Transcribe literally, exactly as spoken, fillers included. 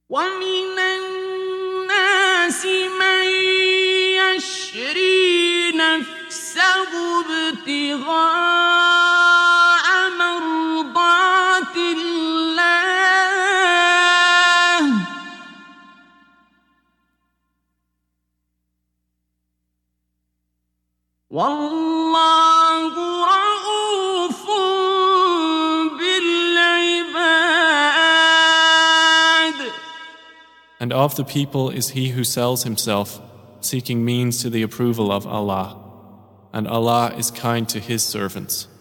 ومن الناس من يشري نفسه ابتغاء مرضات الله والله رؤوف بالعباد. And of the people is he who sells himself, seeking means to the approval of Allah. And Allah is kind to His servants.